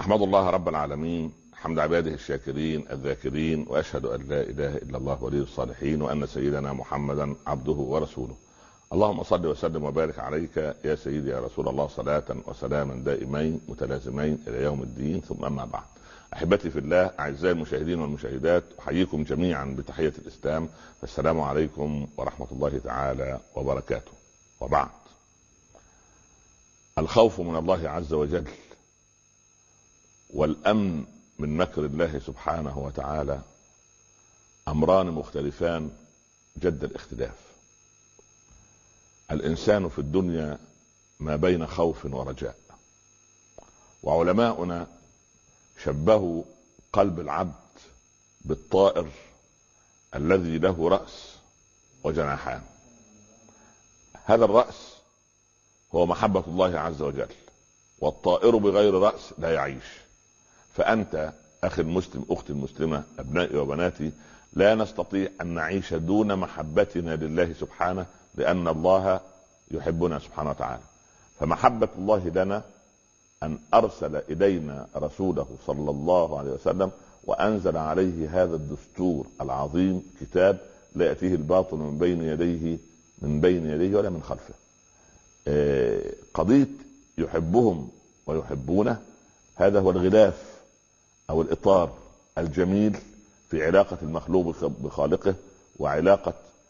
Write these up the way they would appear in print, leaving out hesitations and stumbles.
أحمد الله رب العالمين حمد عباده الشاكرين الذاكرين، وأشهد أن لا إله إلا الله ولي الصالحين، وأن سيدنا محمدا عبده ورسوله. اللهم صل وسلم وبارك عليك يا سيدي يا رسول الله، صلاة وسلاما دائمين متلازمين إلى يوم الدين، ثم أما بعد. أحبتي في الله، أعزائي المشاهدين والمشاهدات، أحييكم جميعا بتحية الإسلام، فالسلام عليكم ورحمة الله تعالى وبركاته. وبعد، الخوف من الله عز وجل والأمن من مكر الله سبحانه وتعالى أمران مختلفان جد الاختلاف. الإنسان في الدنيا ما بين خوف ورجاء، وعلماؤنا شبهوا قلب العبد بالطائر الذي له رأس وجناحان. هذا الرأس هو محبة الله عز وجل، والطائر بغير رأس لا يعيش. فأنت أخي المسلم، أختي المسلمة، أبنائي وبناتي، لا نستطيع أن نعيش دون محبتنا لله سبحانه، لأن الله يحبنا سبحانه وتعالى. فمحبة الله لنا أن أرسل إلينا رسوله صلى الله عليه وسلم، وأنزل عليه هذا الدستور العظيم، كتاب لا يأتيه الباطل من بين يديه ولا من خلفه. قضية يحبهم ويحبونه، هذا هو الغلاف أو الإطار الجميل في علاقة المخلوق بخالقه، وعلاقة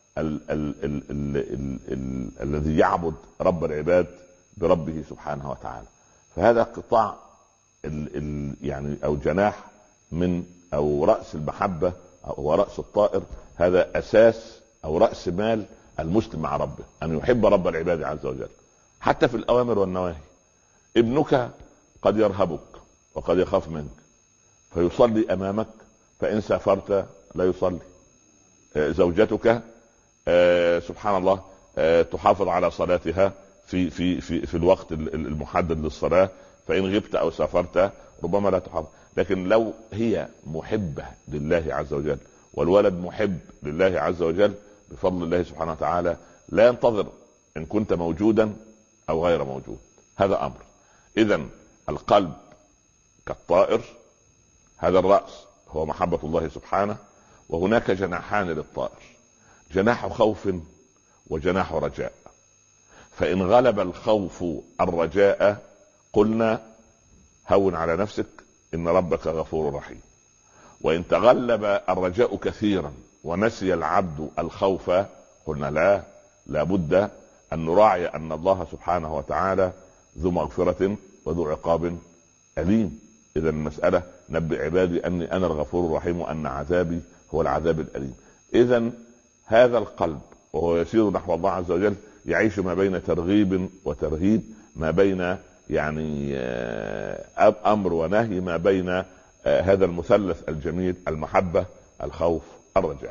الذي يعبد رب العباد بربه سبحانه وتعالى. فهذا قطاع يعني أو جناح من أو رأس المحبة أو رأس الطائر. هذا أساس أو رأس مال المسلم مع ربه، أن يحب رب العباد عز وجل حتى في الأوامر والنواهي. ابنك قد يرهبك وقد يخاف منك فيصلي أمامك، فإن سافرت لا يصلي. زوجتك سبحان الله تحافظ على صلاتها في الوقت المحدد للصلاة، فإن غبت أو سافرت ربما لا تحافظ. لكن لو هي محبة لله عز وجل والولد محب لله عز وجل، بفضل الله سبحانه وتعالى لا ينتظر إن كنت موجودا أو غير موجود. هذا أمر. إذن القلب كالطائر، هذا الرأس هو محبة الله سبحانه، وهناك جناحان للطائر، جناح خوف وجناح رجاء. فإن غلب الخوف الرجاء قلنا هون على نفسك إن ربك غفور رحيم. وإن تغلب الرجاء كثيرا ونسي العبد الخوف قلنا لا بد أن نراعي أن الله سبحانه وتعالى ذو مغفرة وذو عقاب أليم. إذا المسألة نبئ عبادي أني أنا الغفور الرحيم وأن عذابي هو العذاب الأليم. إذا هذا القلب وهو يسير نحو الله عز وجل يعيش ما بين ترغيب وترهيب، ما بين يعني أمر ونهي، ما بين هذا المثلث الجميل، المحبة الخوف الرجاء.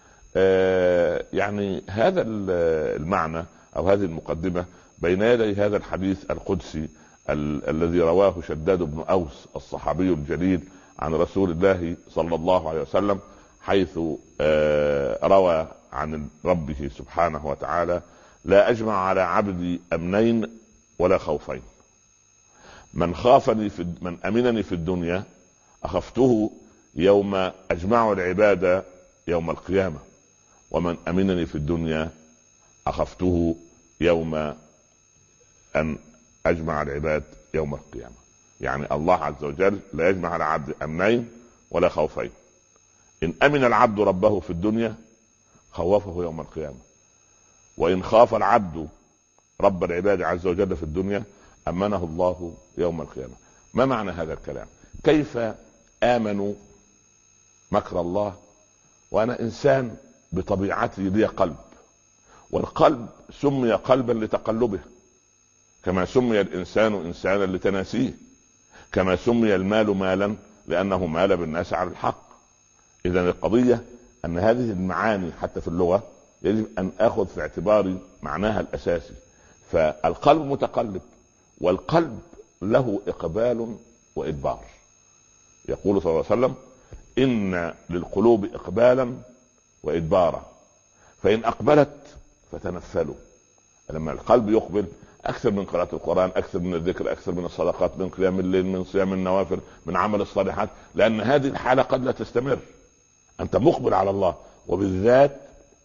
يعني هذا المعنى أو هذه المقدمة بين يدي هذا الحديث القدسي الذي رواه شداد بن أوس الصحابي الجليل عن رسول الله صلى الله عليه وسلم، حيث روى عن ربه سبحانه وتعالى: لا أجمع على عبدي أمنين ولا خوفين، من أمنني في الدنيا أخفته يوم أجمع العبادة يوم القيامة، ومن أمنني في الدنيا أخفته يوم أن أجمع العباد يوم القيامة. يعني الله عز وجل لا يجمع على عبد أمنين ولا خوفين. إن أمن العبد ربه في الدنيا خوفه يوم القيامة، وإن خاف العبد رب العباد عز وجل في الدنيا أمنه الله يوم القيامة. ما معنى هذا الكلام؟ كيف آمنوا مكر الله وأنا إنسان بطبيعتي لي قلب، والقلب سمي قلبا لتقلبه، كما سمي الإنسان إنسانا لتناسيه، كما سمي المال مالا لأنه مال بالناس على الحق. إذن القضية أن هذه المعاني حتى في اللغة يجب أن أخذ في اعتباري معناها الأساسي. فالقلب متقلب، والقلب له إقبال وإدبار. يقول صلى الله عليه وسلم: إن للقلوب إقبالا وإدبارا، فإن أقبلت فتنفلوا. لما القلب يقبل اكثر من قراءة القرآن، اكثر من الذكر، اكثر من الصدقات، من قيام الليل، من صيام النوافل، من عمل الصالحات، لان هذه الحالة قد لا تستمر. انت مقبل على الله، وبالذات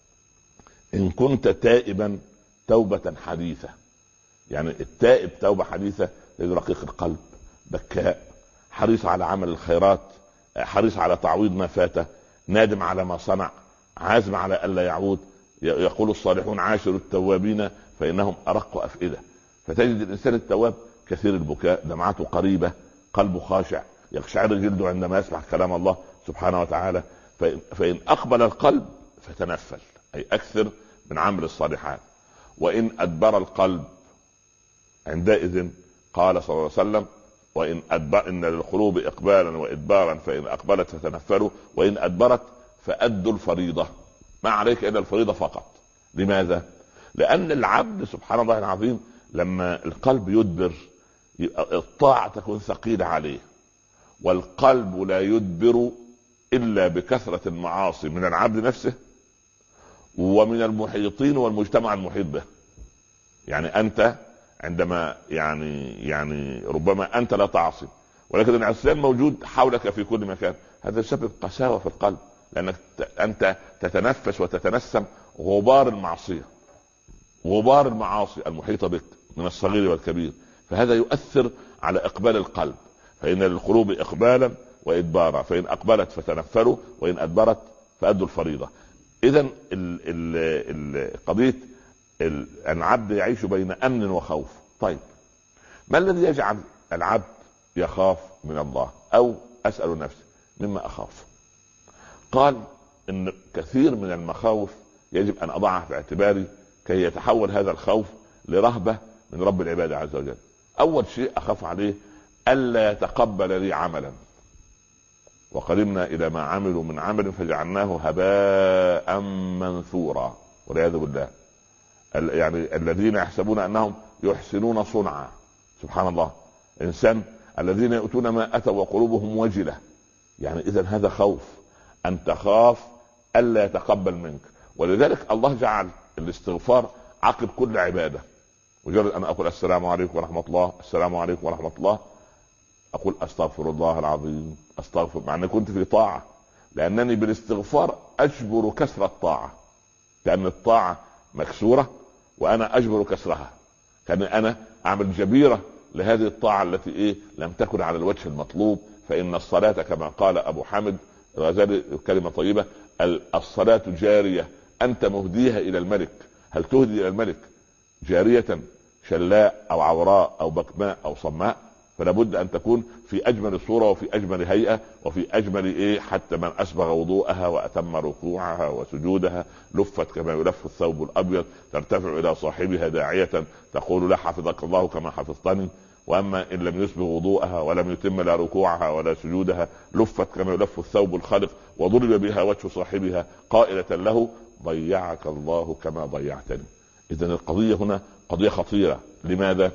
ان كنت تائبا توبة حديثة. يعني التائب توبة حديثة رقيق القلب، بكاء، حريص على عمل الخيرات، حريص على تعويض ما فاته، نادم على ما صنع، عازم على ألا يعود. يقول الصالحون عاشروا التوابين فإنهم أرق أفئدة. فتجد الإنسان التواب كثير البكاء، دمعته قريبة، قلبه خاشع، يقشعر جلده عندما يسمع كلام الله سبحانه وتعالى. فإن أقبل القلب فتنفل، أي أكثر من عمل الصالحات. وإن أدبر القلب عندئذ قال صلى الله عليه وسلم: وإن أدبر إن للقلوب إقبالا وإدبارا، فإن أقبلت فتنفروا، وإن أدبرت فأدوا الفريضة، ما عليك إلا الفريضة فقط. لماذا؟ لأن العبد سبحان الله العظيم لما القلب يدبر الطاعة تكون ثقيلة عليه، والقلب لا يدبر إلا بكثرة المعاصي من العبد نفسه ومن المحيطين والمجتمع المحيط به. يعني أنت عندما يعني ربما أنت لا تعصي، ولكن العصيان موجود حولك في كل مكان، هذا يسبب قساوة في القلب، لأنك أنت تتنفس وتتنسم غبار المعصية، غبار المعاصي المحيطة بك من الصغير والكبير. فهذا يؤثر على إقبال القلب. فإن للقلوب إقبالا وإدبارا، فإن أقبلت فتنفروا، وإن أدبرت فأدوا الفريضة. إذن قضية العبد يعيش بين أمن وخوف. طيب، ما الذي يجعل العبد يخاف من الله؟ أو أسأل نفسي مما أخاف؟ قال إن كثير من المخاوف يجب أن أضعها في اعتباري كي يتحول هذا الخوف لرهبة من رب العباد عز وجل. أول شيء أخاف عليه ألا يتقبل لي عملا، وقدمنا إلى ما عملوا من عمل فجعلناه هباء منثورا، والعياذ بالله. يعني الذين يحسبون أنهم يحسنون صنعا، سبحان الله، إنسان الذين يؤتون ما أتوا وقلوبهم وجلة. يعني إذن هذا خوف، أن تخاف ألا يتقبل منك. ولذلك الله جعل الاستغفار عقب كل عبادة. مجرد أن أقول السلام عليكم ورحمة الله، السلام عليكم ورحمة الله، أقول أستغفر الله العظيم، أستغفر، مع أني كنت في طاعة، لأنني بالاستغفار أجبر كسر الطاعة، لأن الطاعة مكسورة وأنا أجبر كسرها. كان أنا أعمل جبيرة لهذه الطاعة التي لم تكن على الوجه المطلوب. فإن الصلاة كما قال أبو حامد الغزالي كلمة طيبة: الصلاة جارية أنت مهديها إلى الملك. هل تهدي إلى الملك جارية شلاء أو عوراء أو بكماء أو صماء؟ فلا بد أن تكون في أجمل صورة وفي أجمل هيئة وفي أجمل حتى من أسبغ وضوءها وأتم ركوعها وسجودها لفت كما يلف الثوب الأبيض، ترتفع إلى صاحبها داعية تقول له حفظك الله كما حفظتني. واما ان لم يسبغ وضوءها ولم يتم لا ركوعها ولا سجودها لفت كما يلف الثوب الخلق وضرب بها وجه صاحبها قائلة له ضيعك الله كما ضيعتني. اذن القضية هنا قضية خطيرة. لماذا؟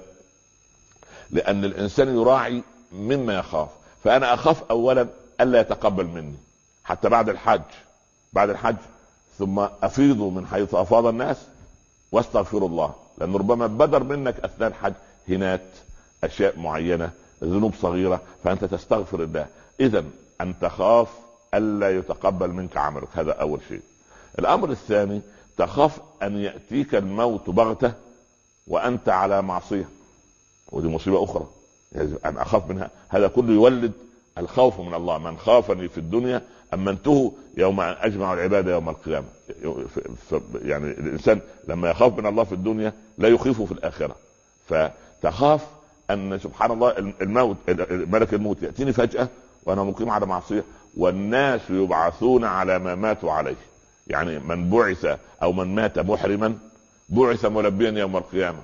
لان الانسان يراعي مما يخاف. فانا اخاف اولا الا يتقبل مني حتى بعد الحج ثم افيض من حيث افاض الناس واستغفر الله، لان ربما بدر منك اثناء الحج هنات، اشياء معينة، ذنوب صغيرة، فانت تستغفر الله. اذا ان تخاف الا يتقبل منك عملك، هذا اول شيء. الامر الثاني تخاف ان يأتيك الموت بغتة وانت على معصية، ودي مصيبة اخرى يجب ان اخاف منها. هذا كله يولد الخوف من الله. من خافني في الدنيا امنته يوم ان اجمع العبادة يوم القيامة. يعني الانسان لما يخاف من الله في الدنيا لا يخيفه في الاخرة. فتخاف ان سبحان الله الموت، ملك الموت يأتيني فجأة وانا مقيم على معصية، والناس يبعثون على ما ماتوا عليه. يعني من بعث او من مات محرما بعث ملبيا يوم القيامة،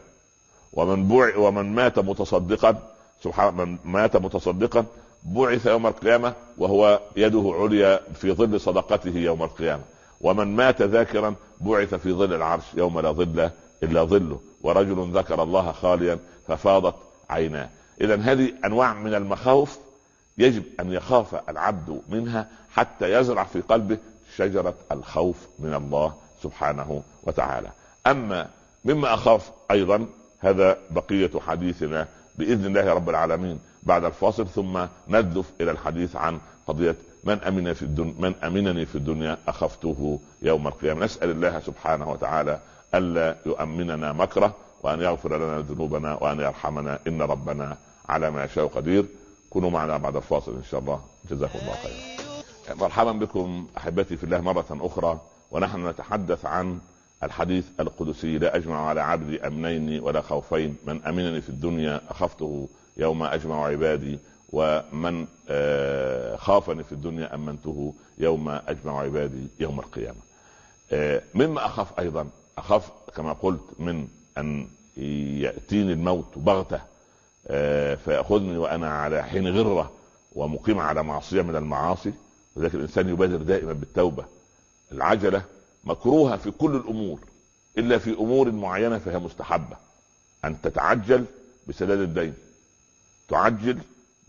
ومن مات متصدقا، سبحان، من مات متصدقا بعث يوم القيامة وهو يده عليا في ظل صدقته يوم القيامة، ومن مات ذاكرا بعث في ظل العرش يوم لا ظل الا ظله، ورجل ذكر الله خاليا ففاضت عيناه. اذا هذه انواع من المخاوف يجب ان يخاف العبد منها حتى يزرع في قلبه شجرة الخوف من الله سبحانه وتعالى. اما مما اخاف ايضا هذا بقية حديثنا بإذن الله رب العالمين بعد الفاصل، ثم ندلف إلى الحديث عن قضية من أمنني في الدنيا أخفته يوم القيامة. نسأل الله سبحانه وتعالى ألا يؤمننا مكره، وأن يغفر لنا ذنوبنا، وأن يرحمنا، إن ربنا على ما يشاء قدير. كونوا معنا بعد الفاصل إن شاء الله. جزاكم الله خيرا. مرحبا بكم أحبتي في الله مرة أخرى، ونحن نتحدث عن الحديث القدسي: لا أجمع على عبدي أمنين ولا خوفين، من أمنني في الدنيا أخفته يوم أجمع عبادي، ومن خافني في الدنيا أمنته يوم أجمع عبادي يوم القيامة. مما أخاف أيضا، أخاف كما قلت من أن يأتيني الموت بغتة فيأخذني وأنا على حين غرة ومقيم على معصية من المعاصي. ولكن الإنسان يبادر دائما بالتوبة. العجلة مكروهة في كل الأمور إلا في أمور معينة فهي مستحبة. أن تتعجل بسداد الدين، تعجل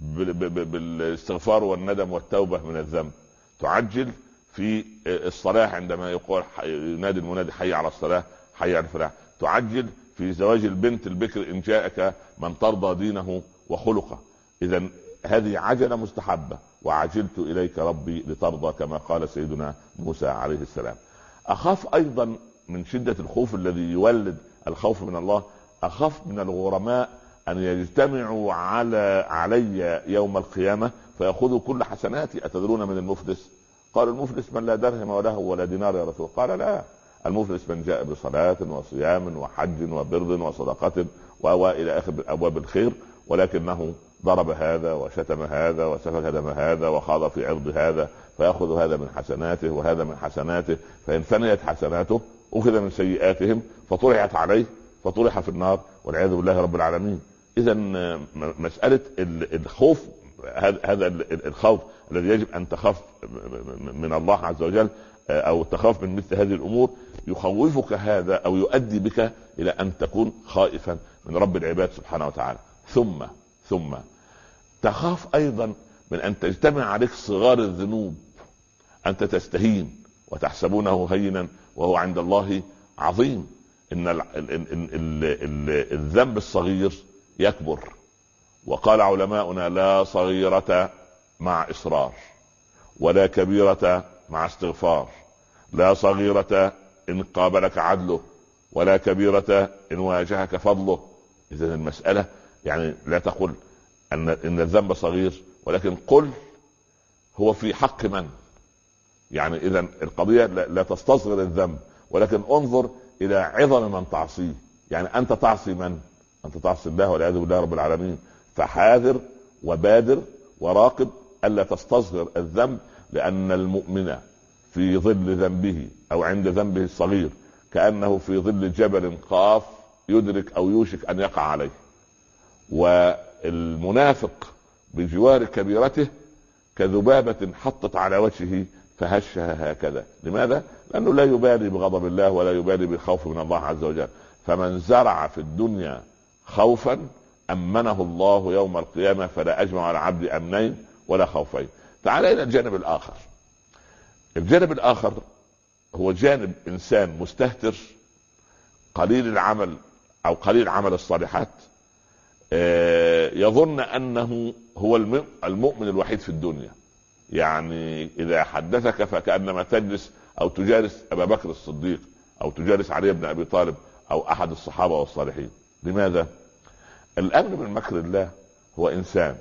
بالاستغفار والندم والتوبة من الذنب، تعجل في الصلاة عندما يقول ينادي المنادي حي على الصلاة حي على الفلاح، تعجل في زواج البنت البكر إن جاءك من ترضى دينه وخلقه. إذا هذه عجلة مستحبة. وعجلت إليك ربي لترضى كما قال سيدنا موسى عليه السلام. أخاف أيضا من شدة الخوف الذي يولد الخوف من الله، أخاف من الغرماء أن يجتمعوا علي يوم القيامة فيأخذوا كل حسناتي. أتدرون من المفلس؟ قال المفلس من لا درهم وله ولا دينار يا رسول. قال لا، المفلس من جاء بصلاة وصيام وحج وبر وصدقة وإلى آخر أبواب الخير، ولكنه ضرب هذا وشتم هذا وسفك دم هذا وخاض في عرض هذا، فيأخذ هذا من حسناته وهذا من حسناته، فإن فنيت حسناته أخذ من سيئاتهم فطرحت عليه فطرح في النار والعياذ بالله رب العالمين. إذا مسألة الخوف، هذا الخوف الذي يجب أن تخاف من الله عز وجل أو تخاف من مثل هذه الأمور، يخوفك هذا أو يؤدي بك إلى أن تكون خائفا من رب العباد سبحانه وتعالى. ثم تخاف أيضا من أن تجتمع عليك صغار الذنوب، أنت تستهين وتحسبونه هينا وهو عند الله عظيم. إن الذنب الصغير يكبر، وقال علماؤنا: لا صغيرة مع إصرار، ولا كبيرة مع استغفار، لا صغيرة إن قابلك عدله، ولا كبيرة إن واجهك فضله. إذن المسألة يعني لا تقل إن الذنب صغير، ولكن قل هو في حق من. يعني إذن القضية لا تستصغر الذنب، ولكن انظر إلى عظم من تعصيه. يعني أنت تعصي من؟ أنت تعصي الله والعياذ بالله رب العالمين. فحاذر وبادر وراقب ألا تستصغر الذنب، لأن المؤمن في ظل ذنبه أو عند ذنبه الصغير كأنه في ظل جبل قاف يدرك أو يوشك أن يقع عليه. والمنافق بجوار كبيرته كذبابة حطت على وجهه فهشها هكذا. لماذا؟ لأنه لا يبالي بغضب الله ولا يبالي بالخوف من الله عز وجل. فمن زرع في الدنيا خوفا أمنه الله يوم القيامة، فلا أجمع على عبد أمنين ولا خوفين. تعال إلى الجانب الآخر. الجانب الآخر هو جانب إنسان مستهتر قليل العمل أو قليل عمل الصالحات، يظن أنه هو المؤمن الوحيد في الدنيا. يعني إذا حدثك فكأنما تجلس أو تجالس أبا بكر الصديق أو تجالس علي بن أبي طالب أو أحد الصحابة والصالحين. لماذا؟ الأمن من مكر الله هو إنسان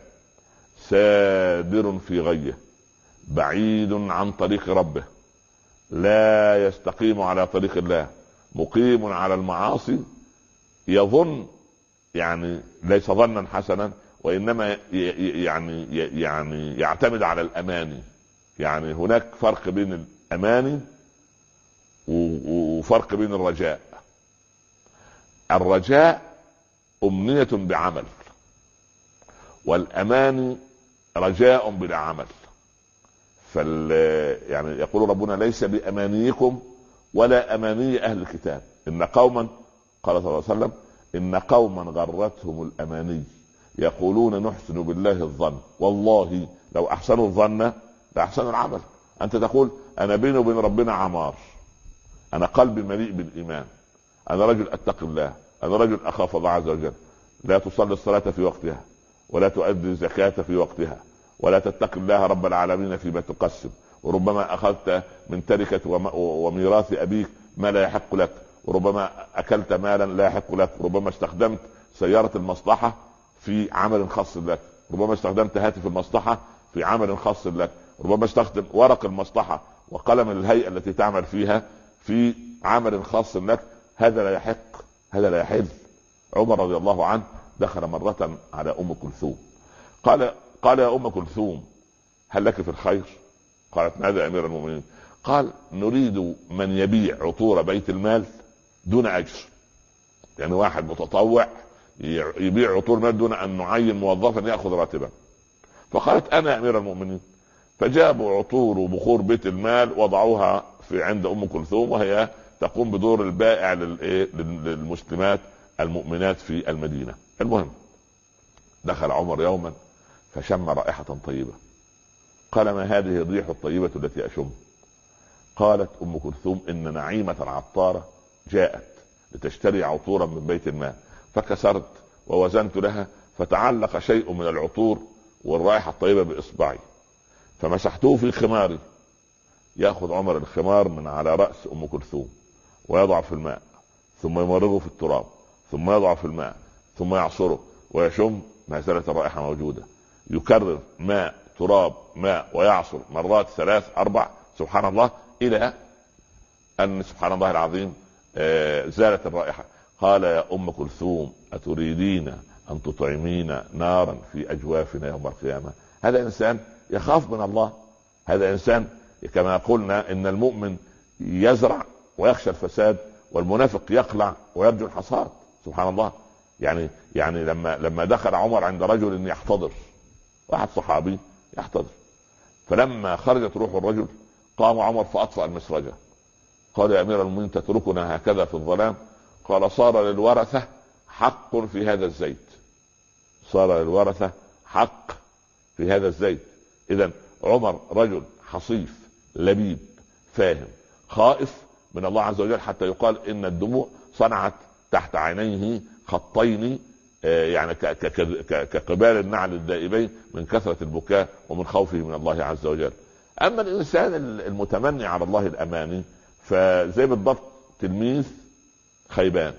سادر في غيه، بعيد عن طريق ربه، لا يستقيم على طريق الله، مقيم على المعاصي، يظن يعني ليس ظنا حسنا، وإنما يعني يعتمد على الأماني. يعني هناك فرق بين الأماني وفرق بين الرجاء. الرجاء أمنية بعمل، والأماني رجاء بلا عمل. يعني يقول ربنا: ليس بأمانيكم ولا أماني أهل الكتاب، إن قوما، قال صلى الله عليه وسلم: إن قوما غرتهم الأماني يقولون نحسن بالله الظن والله لو أحسنوا الظن لأحسنوا العمل. أنت تقول أنا بيني وبين ربنا عمار، أنا قلبي مليء بالإيمان، أنا رجل أتقي الله، أنا رجل أخاف الله عز وجل، لا تصلي الصلاة في وقتها، ولا تؤدي الزكاة في وقتها، ولا تتقي الله رب العالمين فيما تقسم، وربما أخذت من تركة وميراث أبيك ما لا يحق لك، وربما أكلت مالا لا يحق لك، وربما استخدمت سيارة المصلحة في عمل خاص لك، ربما استخدمت هاتف المصلحة في عمل خاص لك، ربما استخدم ورق المصلحة وقلم الهيئة التي تعمل فيها في عمل خاص لك. هذا لا يحق، هذا لا يحل. عمر رضي الله عنه دخل مرة على أم كلثوم، قال يا أم كلثوم هل لك في الخير؟ قالت ماذا يا أمير المؤمنين؟ قال نريد من يبيع عطور بيت المال دون أجر، يعني واحد متطوع يبيع عطور المال دون أن نعين موظفا يأخذ راتبا. فقالت أنا يا أمير المؤمنين. فجابوا عطور وبخور بيت المال وضعوها في عند أم كلثوم، وهي تقوم بدور البائع للمسلمات المؤمنات في المدينة. المهم دخل عمر يوما فشم رائحة طيبة، قال ما هذه الريح الطيبة التي أشم؟ قالت أم كلثوم إن نعيمة العطارة جاءت لتشتري عطورا من بيت المال، فكسرت ووزنت لها فتعلق شيء من العطور والرائحة الطيبة بإصبعي فمسحته في خماري. يأخذ عمر الخمار من على رأس أم كلثوم ويضع في الماء، ثم يمرغه في التراب، ثم يضع في الماء، ثم يعصره ويشم، ما زالت الرائحة موجودة. يكرر ماء تراب ماء ويعصر مرات 3 4 سبحان الله، إلى أن سبحان الله العظيم زالت الرائحة. قال يا أم كلثوم أتريدين أن تطعمين نارا في أجوافنا يوم القيامة؟ هذا إنسان يخاف من الله، هذا إنسان كما قلنا إن المؤمن يزرع ويخشى الفساد، والمنافق يقلع ويرجو الحصاد. سبحان الله. يعني لما دخل عمر عند رجل يحتضر، واحد صحابي يحتضر، فلما خرجت روح الرجل قام عمر فأطفأ المسرجة. قال يا أمير المؤمنين تتركنا هكذا في الظلام؟ قال صار للورثة حق في هذا الزيت، صار للورثة حق في هذا الزيت. إذن عمر رجل حصيف لبيب فاهم خائف من الله عز وجل، حتى يقال إن الدموع صنعت تحت عينيه خطين يعني كقبال النعل الدائبين من كثرة البكاء ومن خوفه من الله عز وجل. أما الإنسان المتمني على الله الأماني فزي بالضبط تلميذ خيبان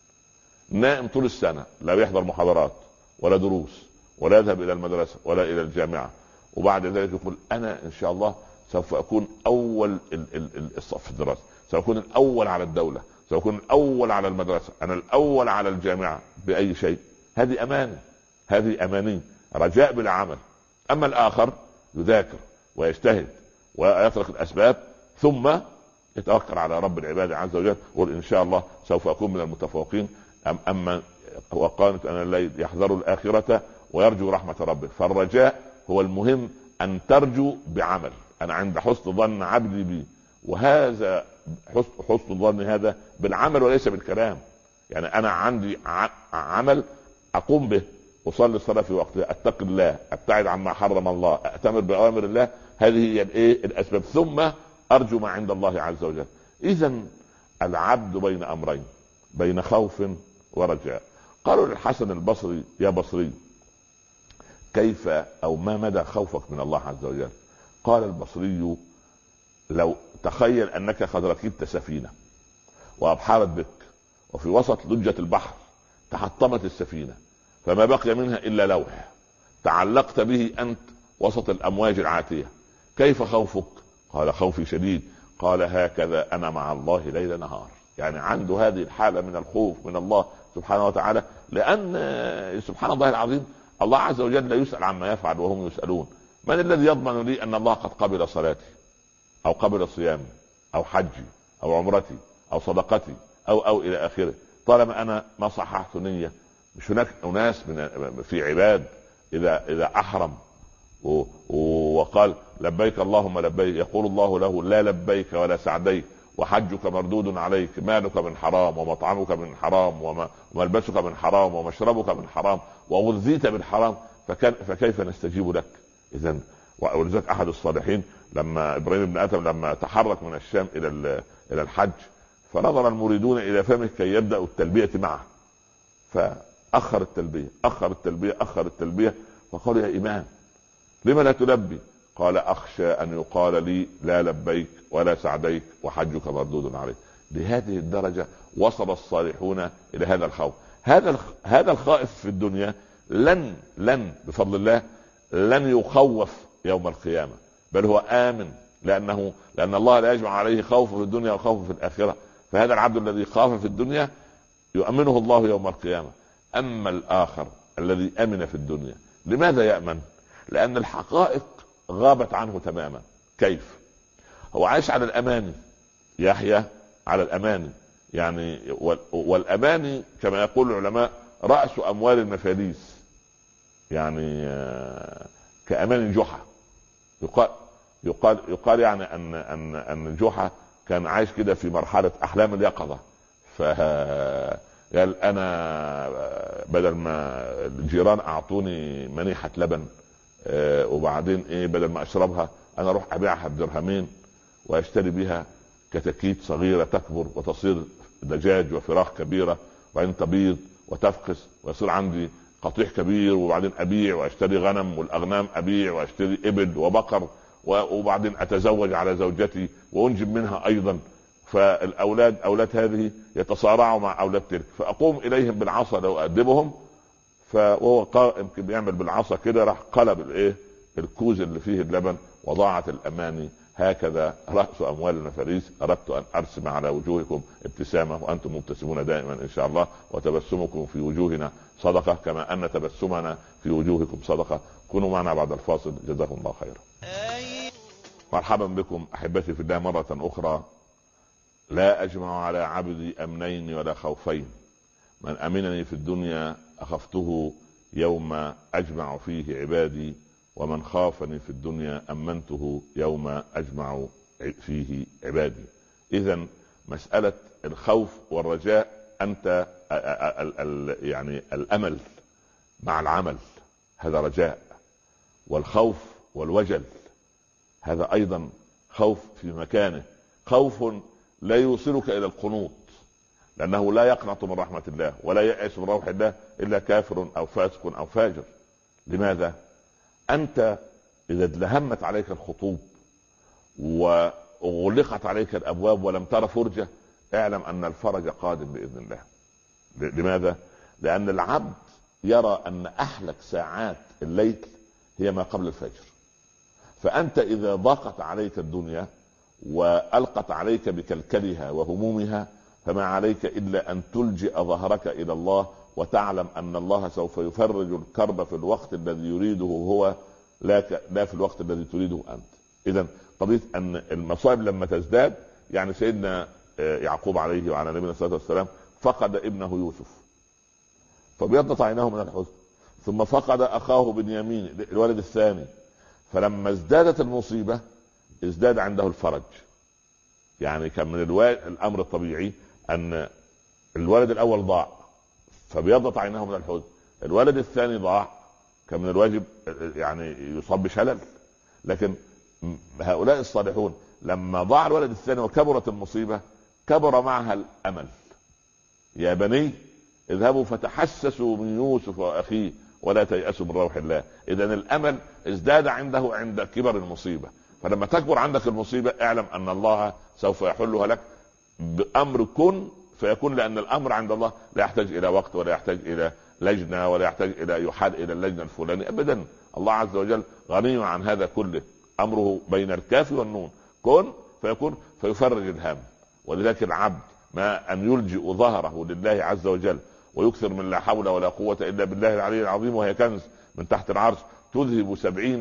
نائم طول السنة، لا يحضر محاضرات ولا دروس ولا يذهب إلى المدرسة ولا إلى الجامعة، وبعد ذلك يقول أنا إن شاء الله سوف أكون أول الصف الدراسي، سأكون الأول على الدولة، سأكون الأول على المدرسة، أنا الأول على الجامعة. بأي شيء؟ هذه أماني، هذه أماني رجاء بلا عمل. أما الآخر يذاكر ويجتهد ويترك الأسباب ثم يتوكل على رب العباد عز وجل ويقول إن شاء الله سوف أكون من المتفوقين. أما وقالت أنا الليل يحذر الآخرة ويرجو رحمة ربه. فالرجاء هو المهم، أن ترجو بعمل. أنا عند حسن ظن عبدي بي، وهذا حسن الظن هذا بالعمل وليس بالكلام. يعني أنا عندي عمل أقوم به، أصلي الصلاة في وقتها، أتقي الله، أبتعد عما حرم الله، أأتمر بأوامر الله، هذه هي الأسباب، ثم أرجو ما عند الله عز وجل. إذن العبد بين أمرين، بين خوف ورجاء. قالوا للحسن البصري يا بصري كيف أو ما مدى خوفك من الله عز وجل؟ قال البصري لو تخيل أنك قد ركبت سفينة وأبحرت بك، وفي وسط لجة البحر تحطمت السفينة فما بقي منها إلا لوح تعلقت به أنت وسط الأمواج العاتية، كيف خوفك؟ قال خوفي شديد. قال هكذا أنا مع الله ليل نهار. يعني عنده هذه الحالة من الخوف من الله سبحانه وتعالى، لأن سبحان الله العظيم الله عز وجل لا يسأل عما يفعل وهم يسألون. من الذي يضمن لي أن الله قد قبل صلاتي أو قبل صيامي أو حجي أو عمرتي أو صدقتي أو إلى آخره، طالما أنا ما صححت نية؟ مش هناك أناس في عباد إذا أحرم وقال لبيك اللهم لبيك، يقول الله له لا لبيك ولا سعديك، وحجك مردود عليك، مالك من حرام ومطعمك من حرام وملبسك من حرام ومشربك من حرام وغذيت بالحرام، فكيف نستجيب لك؟ إذن ولذلك أحد الصالحين لما إبراهيم بن أدهم لما تحرك من الشام إلى الحج، فنظر المريدون إلى فمه كي يبدأوا التلبية معه، فأخر التلبية فقال يا إمام لما لا تلبي؟ قال أخشى أن يقال لي لا لبيك ولا سعديك وحجك مردود عليك. لهذه الدرجة وصل الصالحون إلى هذا الخوف. هذا الخائف في الدنيا لن بفضل الله لن يخوف يوم القيامة، بل هو آمن، لأن الله لا يجمع عليه خوف في الدنيا وخوف في الآخرة. فهذا العبد الذي خاف في الدنيا يؤمنه الله يوم القيامة. أما الآخر الذي أمن في الدنيا، لماذا يأمن؟ لأن الحقائق غابت عنه تماما. كيف؟ هو عايش على الأماني، يحيى على الأماني يعني، والأماني كما يقول العلماء رأس أموال المفاليس، يعني كأمان جحا. يقال يعني أن جحا كان عايش كده في مرحلة أحلام اليقظة، فقال أنا بدل ما الجيران أعطوني منيحة لبن وبعدين بدل ما أشربها أنا أروح أبيعها بدرهمين وأشتري بها كتاكيت صغيرة تكبر وتصير دجاج وفراخ كبيرة، وبعدين تبيض وتفقس ويصير عندي قطيع كبير، وبعدين أبيع وأشتري غنم، والأغنام أبيع وأشتري إبل وبقر، وبعدين أتزوج على زوجتي وأنجب منها أيضا. أولاد هذه يتصارعوا مع أولاد تلك، فأقوم إليهم بالعصا لو أدبهم، فهو قائم بيعمل بالعصا كده راح قلب الكوز اللي فيه اللبن وضاعت الأماني. هكذا رأس أموال المفاليس. أردت أن أرسم على وجوهكم ابتسامة وأنتم مبتسمون دائما إن شاء الله، وتبسمكم في وجوهنا صدقة كما أن تبسمنا في وجوهكم صدقة. كونوا معنا بعد الفاصل، جزاكم الله خيرا. مرحبا بكم أحبتي في الله مرة أخرى. لا أجمع على عبدي أمنين ولا خوفين، من أمنني في الدنيا أخفته يوم أجمع فيه عبادي، ومن خافني في الدنيا أمنته يوم أجمع فيه عبادي. إذن مسألة الخوف والرجاء، أنت يعني الأمل مع العمل هذا رجاء، والخوف والوجل هذا أيضا خوف في مكانه. خوف لا يوصلك إلى القنوط، لأنه لا يقنط من رحمة الله ولا يأس من روح الله إلا كافر أو فاسق أو فاجر. لماذا؟ أنت إذا لهمت عليك الخطوب وغلقت عليك الأبواب ولم ترى فرجة، اعلم أن الفرج قادم بإذن الله. لماذا؟ لأن العبد يرى أن أحلك ساعات الليل هي ما قبل الفجر. فأنت إذا ضاقت عليك الدنيا وألقت عليك بكلكلها وهمومها، فما عليك إلا أن تلجئ ظهرك إلى الله، وتعلم أن الله سوف يفرج الكرب في الوقت الذي يريده هو، لا في الوقت الذي تريده أنت. إذن قضية أن المصائب لما تزداد، يعني سيدنا يعقوب عليه وعلى نبينا الصلاة والسلام فقد ابنه يوسف فبيضت عيناه من الحزن، ثم فقد أخاه بنيامين الولد الثاني، فلما ازدادت المصيبة ازداد عنده الفرج. يعني كان من الأمر الطبيعي أن الولد الأول ضاع فبيضت عيناه من الحزن، الولد الثاني ضاع كان من الواجب يعني يصاب بشلل. لكن هؤلاء الصالحون لما ضاع الولد الثاني وكبرت المصيبة كبر معها الأمل. يا بني اذهبوا فتحسسوا من يوسف وأخيه ولا تيأسوا من روح الله. إذن الأمل ازداد عنده عند كبر المصيبة. فلما تكبر عندك المصيبة اعلم أن الله سوف يحلها لك بأمر كن فيكون، لأن الأمر عند الله لا يحتاج إلى وقت ولا يحتاج إلى لجنة ولا يحتاج إلى يحال إلى اللجنة الفلانية أبدا. الله عز وجل غني عن هذا كله، أمره بين الكاف والنون، كن فيكون فيفرج الهم. ولذلك العبد ما أن يلجئ ظهره لله عز وجل ويكثر من لا حول ولا قوة إلا بالله العلي العظيم، وهي كنز من تحت العرش تذهب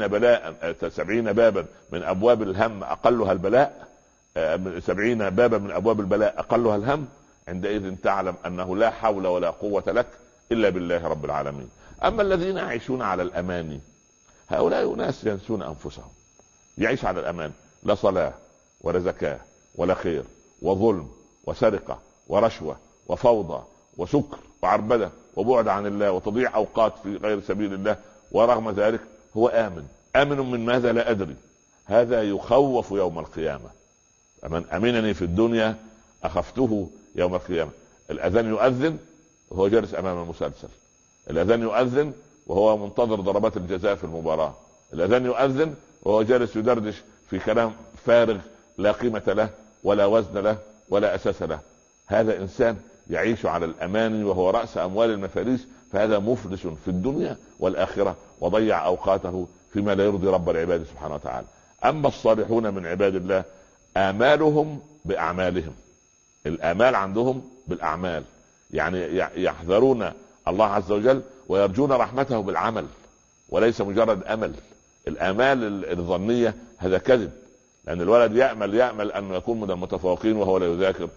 70 بابا من أبواب الهم أقلها البلاء، 70 بابا من أبواب البلاء أقلها الهم. عندئذ تعلم أنه لا حول ولا قوة لك إلا بالله رب العالمين. أما الذين يعيشون على الأمان، هؤلاء ناس ينسون أنفسهم. يعيش على الأمان، لا صلاة ولا زكاة ولا خير، وظلم وسرقة ورشوة وفوضى وسكر وعربدة وبعد عن الله وتضييع أوقات في غير سبيل الله، ورغم ذلك هو آمن من ماذا لا أدري. هذا يخوف يوم القيامة. من أمنني في الدنيا أخفته يوم القيامة. الأذان يؤذن وهو جالس امام المسلسل. الاذان يؤذن وهو منتظر ضربات الجزاء في المباراة. الاذان يؤذن وهو جالس يدردش في كلام فارغ لا قيمة له ولا وزن له ولا اساس له. هذا انسان يعيش على الاماني وهو رأس اموال المفاليس، فهذا مفلس في الدنيا والاخرة، وضيع اوقاته فيما لا يرضي رب العباد سبحانه وتعالى. اما الصالحون من عباد الله آمالهم بأعمالهم. الآمال عندهم بالأعمال، يعني يحذرون الله عز وجل ويرجون رحمته بالعمل وليس مجرد أمل. الآمال الظنية هذا كذب، لأن الولد يأمل أن يكون من المتفوقين وهو لا يذاكر.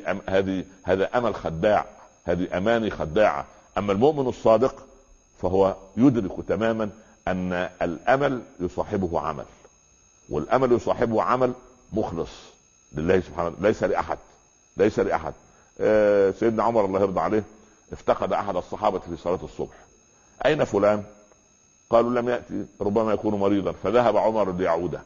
هذا أمل خداع، هذه أماني خداعة. أما المؤمن الصادق فهو يدرك تماما أن الأمل يصاحبه عمل، والأمل يصاحبه عمل مخلص لله سبحانه، ليس لأحد. سيدنا عمر الله يرضى عليه افتقد أحد الصحابة في صلاة الصبح. أين فلان؟ قالوا لم يأتي، ربما يكون مريضا. فذهب عمر ليعوده.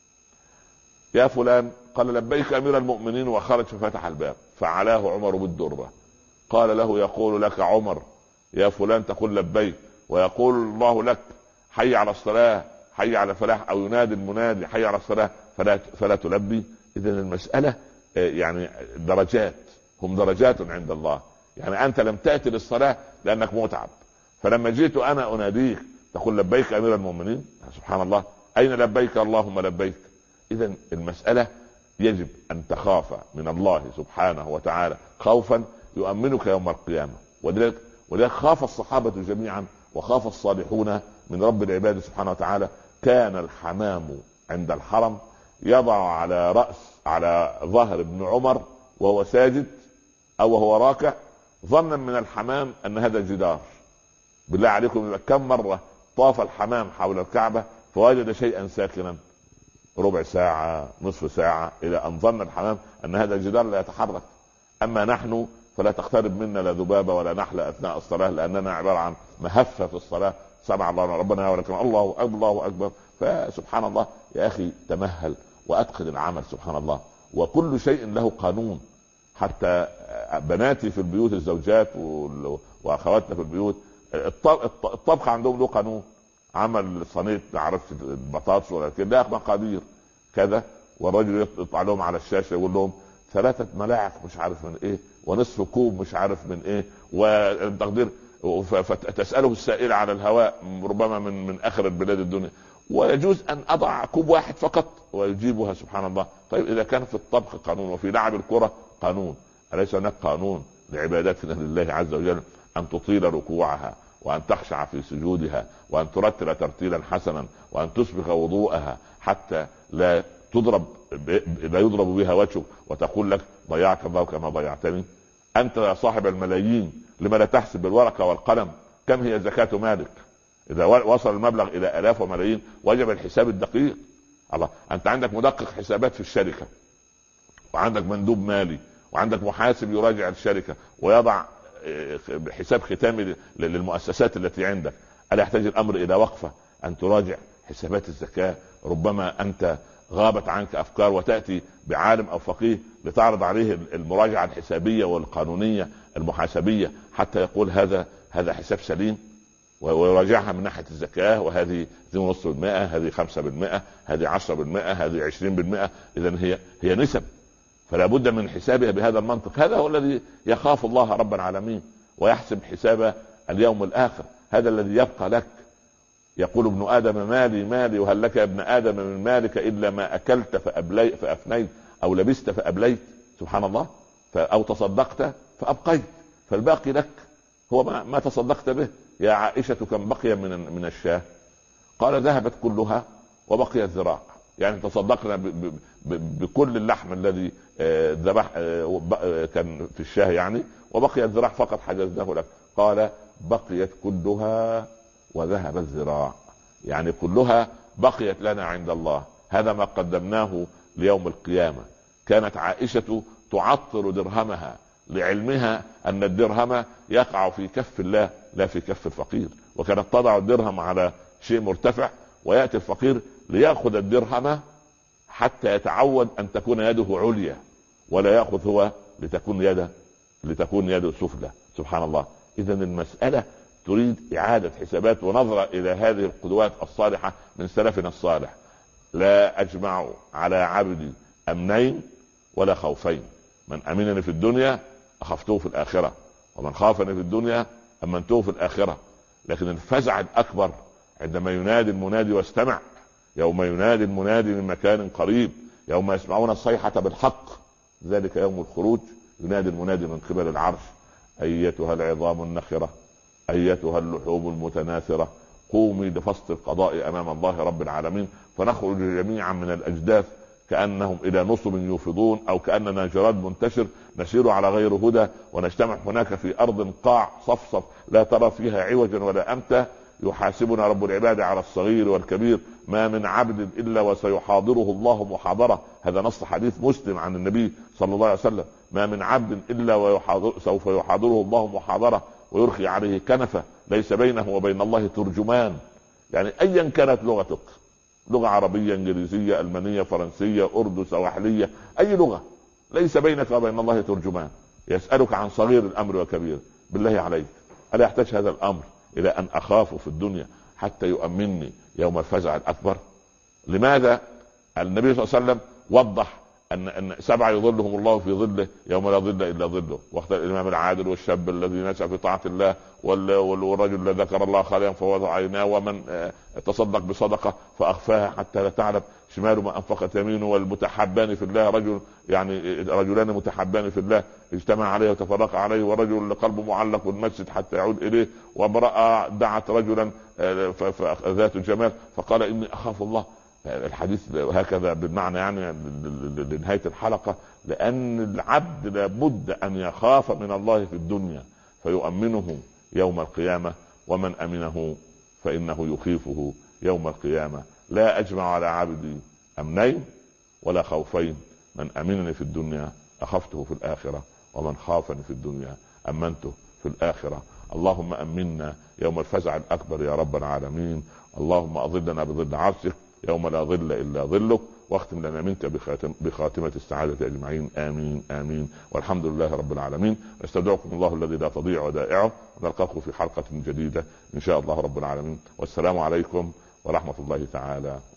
يا فلان؟ قال لبيك أمير المؤمنين، وخرج ففتح الباب فعلاه عمر بالدرة. قال له يقول لك عمر يا فلان تقول لبيك، ويقول الله لك حي على الصلاة حي على الفلاح، او ينادي المنادي حي على الصلاة فلا تلبي. اذا المسألة يعني درجات، هم درجات عند الله. يعني انت لم تأتي للصلاة لانك متعب، فلما جئت انا اناديك تقول لبيك امير المؤمنين. سبحان الله، اين لبيك اللهم لبيك. اذا المسألة يجب ان تخاف من الله سبحانه وتعالى خوفا يؤمنك يوم القيامة. ولذلك خاف الصحابة جميعا وخاف الصالحون من رب العباد سبحانه وتعالى. كان الحمام عند الحرم يضع على ظهر ابن عمر وهو ساجد او وهو راكع، ظنا من الحمام ان هذا جدار. بالله عليكم كم مرة طاف الحمام حول الكعبة فوجد شيئا ساكنا؟ ربع ساعة، نصف ساعة، الى ان ظن الحمام ان هذا الجدار لا يتحرك. اما نحن فلا تقترب منا لا ذبابة ولا نحلة اثناء الصلاة، لاننا عبارة عن مهفة في الصلاة. سمع الله ربنا ولكن الله اكبر. فسبحان الله يا اخي، تمهل واتقن العمل. سبحان الله، وكل شيء له قانون. حتى بناتي في البيوت الزوجات واخواتنا في البيوت الطبخ عندهم له قانون. عمل صينيه عرفت البطاطس ولا كده لا مقادير كذا، والرجل يطلع لهم على الشاشه يقول لهم 3 ملاعق مش عارف من ايه، ونصف كوب مش عارف من ايه، والتقدير. فتسأله السائل على الهواء ربما من اخر البلاد الدنيا، ويجوز ان اضع كوب واحد فقط ويجيبها. سبحان الله. طيب اذا كان في الطبخ قانون وفي لعب الكرة قانون، أليس هناك قانون لعبادتنا لله عز وجل؟ ان تطيل ركوعها، وان تخشع في سجودها، وان ترتل ترتيلا حسنا، وان تسبغ وضوءها حتى لا يضرب بها وجهك وتقول لك ضيعك الله كما ضيعتني. انت يا صاحب الملايين لما لا تحسب بالورقة والقلم كم هي زكاة مالك؟ اذا وصل المبلغ الى الاف وملايين وجب الحساب الدقيق. الله، انت عندك مدقق حسابات في الشركة، وعندك مندوب مالي، وعندك محاسب يراجع الشركة ويضع حساب ختامي للمؤسسات التي عندك. ألا يحتاج الامر الى وقفة ان تراجع حسابات الزكاة؟ ربما انت غابت عنك افكار وتأتي بعالم او فقيه لتعرض عليه المراجعة الحسابية والقانونية المحاسبية حتى يقول هذا حساب سليم، ويراجعها من ناحية الزكاة، وهذه 2.5%، هذه 5%، هذه 10%، هذه 20%. اذا هي نسب، فلا بد من حسابها بهذا المنطق. هذا هو الذي يخاف الله رب العالمين ويحسب حساب اليوم الآخر. هذا الذي يبقى لك. يقول ابن آدم مالي وهل لك يا ابن آدم من مالك إلا ما أكلت فأفنيت، أو لبست فأبليت. سبحان الله. أو تصدقت فأبقيت، فالباقي لك هو ما تصدقت به. يا عائشة كم بقي من الشاة؟ قال ذهبت كلها وبقي الذراع. يعني تصدقنا بكل اللحم الذي ذبح كان في الشاه يعني، وبقي الذراع فقط حجزناه لك. قال بقيت كلها وذهب الذراع، يعني كلها بقيت لنا عند الله. هذا ما قدمناه ليوم القيامة. كانت عائشة تعطر درهمها لعلمها أن الدرهم يقع في كف الله لا في كف الفقير، وكانت تضع الدرهم على شيء مرتفع ويأتي الفقير ليأخذ الدرهم حتى يتعود أن تكون يده عليا، ولا يأخذ هو لتكون يده سفلى. سبحان الله. اذا المسألة تريد اعادة حسابات ونظرة الى هذه القدوات الصالحة من سلفنا الصالح. لا اجمع على عبدي امنين ولا خوفين، من امنني في الدنيا اخفته في الاخرة، ومن خافني في الدنيا امنته في الاخرة. لكن الفزع الاكبر عندما ينادي المنادي واستمع، يوم ينادي المنادي من مكان قريب، يوم يسمعون الصيحة بالحق، ذلك يوم الخروج. ينادي المنادي من قبل العرش: ايتها العظام النخرة، ايتها اللحوم المتناثرة، قومي لفصل القضاء امام الله رب العالمين. فنخرج جميعا من الاجداث كأنهم الى نصب يوفضون، او كأننا جراد منتشر نسير على غير هدى، ونجتمع هناك في ارض قاع صفصف لا ترى فيها عوجا ولا امتا. يحاسبنا رب العباد على الصغير والكبير، ما من عبد الا وسيحاضره الله محاضرة. هذا نص حديث مسلم عن النبي صلى الله عليه وسلم: ما من عبد الا سوف يحاضره الله محاضرة ويرخي عليه كنفة ليس بينه وبين الله ترجمان. يعني ايا كانت لغتك، لغة عربية، انجليزية، المانية، فرنسية، اردو، سواحلية، اي لغة، ليس بينك وبين الله ترجمان يسألك عن صغير الامر وكبير. بالله عليك، ألا يحتاج هذا الامر الى ان اخاف في الدنيا حتى يؤمنني يوم الفزع الاكبر؟ لماذا النبي صلى الله عليه وسلم وضح ان 7 يظلهم الله في ظله يوم لا ظل الا ظله، وقت الامام العادل والشاب الذي نشأ في طاعة الله والرجل الذي ذكر الله خاليا فوضع عيناه، ومن تصدق بصدقة فاخفاها حتى لا تعلم شماله ما انفقت يمينه، والمتحبان في الله، رجلان متحبان في الله اجتمع عليه وتفرق عليه، ورجل قلبه معلق بالمسجد حتى يعود اليه، وامرأة دعت رجلا ذات جمال فقال اني اخاف الله. الحديث هكذا بالمعنى يعني لنهاية الحلقة، لأن العبد لابد أن يخاف من الله في الدنيا فيؤمنه يوم القيامة، ومن أمنه فإنه يخيفه يوم القيامة. لا أجمع على عبدي أمنين ولا خوفين، من أمنني في الدنيا أخفته في الآخرة، ومن خافني في الدنيا أمنته في الآخرة. اللهم أمنا يوم الفزع الأكبر يا رب العالمين. اللهم أظلنا بظل عرشك يوم لا ظل إلا ظلك، واختم لنا منك بخاتمة السعادة أجمعين. آمين آمين، والحمد لله رب العالمين. نستودعكم الله الذي لا تضيع ودائعه، ونلقاكم في حلقة جديدة إن شاء الله رب العالمين. والسلام عليكم ورحمة الله تعالى